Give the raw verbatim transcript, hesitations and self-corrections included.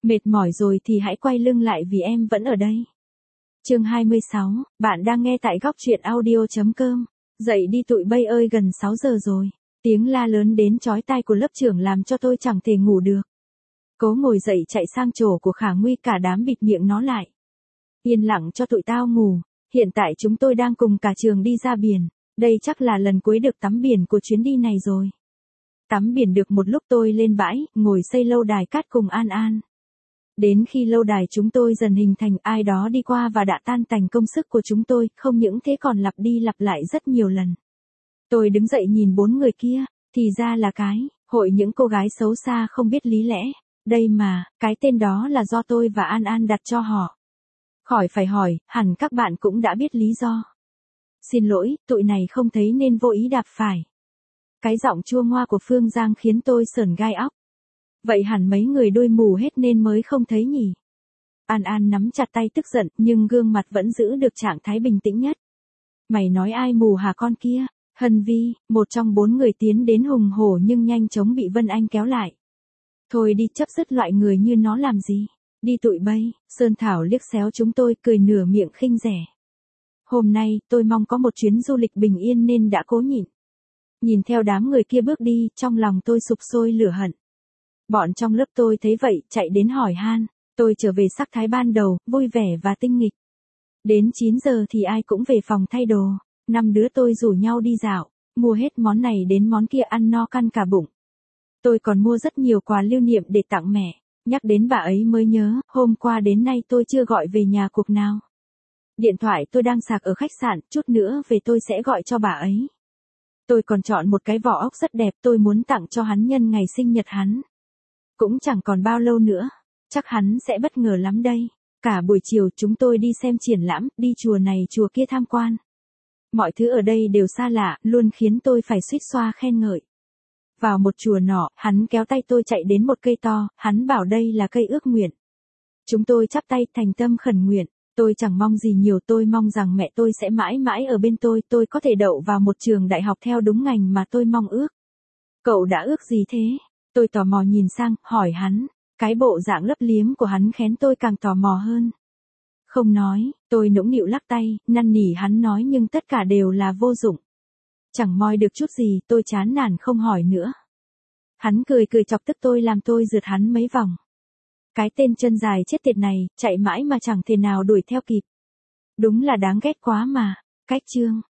Mệt mỏi rồi thì hãy quay lưng lại vì em vẫn ở đây. Chương hai mươi sáu, bạn đang nghe tại góc truyện audio.com. Dậy đi tụi bay ơi, gần sáu giờ rồi. Tiếng la lớn đến chói tai của lớp trưởng làm cho tôi chẳng thể ngủ được. Cố ngồi dậy chạy sang chỗ của Khả Nguy, cả đám bịt miệng nó lại. Yên lặng cho tụi tao ngủ, hiện tại chúng tôi đang cùng cả trường đi ra biển. Đây chắc là lần cuối được tắm biển của chuyến đi này rồi. Tắm biển được một lúc tôi lên bãi, ngồi xây lâu đài cát cùng An An. Đến khi lâu đài chúng tôi dần hình thành, ai đó đi qua và đã tan tành công sức của chúng tôi, không những thế còn lặp đi lặp lại rất nhiều lần. Tôi đứng dậy nhìn bốn người kia, thì ra là cái hội những cô gái xấu xa không biết lý lẽ. Đây mà, cái tên đó là do tôi và An An đặt cho họ. Khỏi phải hỏi, hẳn các bạn cũng đã biết lý do. Xin lỗi, tụi này không thấy nên vô ý đạp phải. Cái giọng chua ngoa của Phương Giang khiến tôi sởn gai óc. Vậy hẳn mấy người đôi mù hết nên mới không thấy nhỉ? An An nắm chặt tay tức giận, nhưng gương mặt vẫn giữ được trạng thái bình tĩnh nhất. Mày nói ai mù hả con kia? Hân Vi, một trong bốn người tiến đến hùng hổ nhưng nhanh chóng bị Vân Anh kéo lại. Thôi đi, chấp dứt loại người như nó làm gì? Đi tụi bay. Sơn Thảo liếc xéo chúng tôi, cười nửa miệng khinh rẻ. Hôm nay, tôi mong có một chuyến du lịch bình yên nên đã cố nhịn. Nhìn theo đám người kia bước đi, trong lòng tôi sục sôi lửa hận. Bọn trong lớp tôi thấy vậy, chạy đến hỏi han. Tôi trở về sắc thái ban đầu, vui vẻ và tinh nghịch. Đến chín giờ thì ai cũng về phòng thay đồ. Năm đứa tôi rủ nhau đi dạo, mua hết món này đến món kia, ăn no căn cả bụng. Tôi còn mua rất nhiều quà lưu niệm để tặng mẹ. Nhắc đến bà ấy mới nhớ, hôm qua đến nay tôi chưa gọi về nhà cuộc nào. Điện thoại tôi đang sạc ở khách sạn, chút nữa về tôi sẽ gọi cho bà ấy. Tôi còn chọn một cái vỏ ốc rất đẹp, tôi muốn tặng cho hắn nhân ngày sinh nhật hắn. Cũng chẳng còn bao lâu nữa, chắc hắn sẽ bất ngờ lắm đây. Cả buổi chiều chúng tôi đi xem triển lãm, đi chùa này chùa kia tham quan. Mọi thứ ở đây đều xa lạ, luôn khiến tôi phải suýt xoa khen ngợi. Vào một chùa nọ, hắn kéo tay tôi chạy đến một cây to, hắn bảo đây là cây ước nguyện. Chúng tôi chắp tay thành tâm khẩn nguyện. Tôi chẳng mong gì nhiều, tôi mong rằng mẹ tôi sẽ mãi mãi ở bên tôi, tôi có thể đậu vào một trường đại học theo đúng ngành mà tôi mong ước. Cậu đã ước gì thế? Tôi tò mò nhìn sang, hỏi hắn. Cái bộ dạng lấp liếm của hắn khiến tôi càng tò mò hơn. Không nói, tôi nũng nịu lắc tay, năn nỉ hắn nói nhưng tất cả đều là vô dụng. Chẳng moi được chút gì, tôi chán nản không hỏi nữa. Hắn cười cười chọc tức tôi làm tôi rượt hắn mấy vòng. Cái tên chân dài chết tiệt này, chạy mãi mà chẳng thể nào đuổi theo kịp. Đúng là đáng ghét quá mà. Cách chương.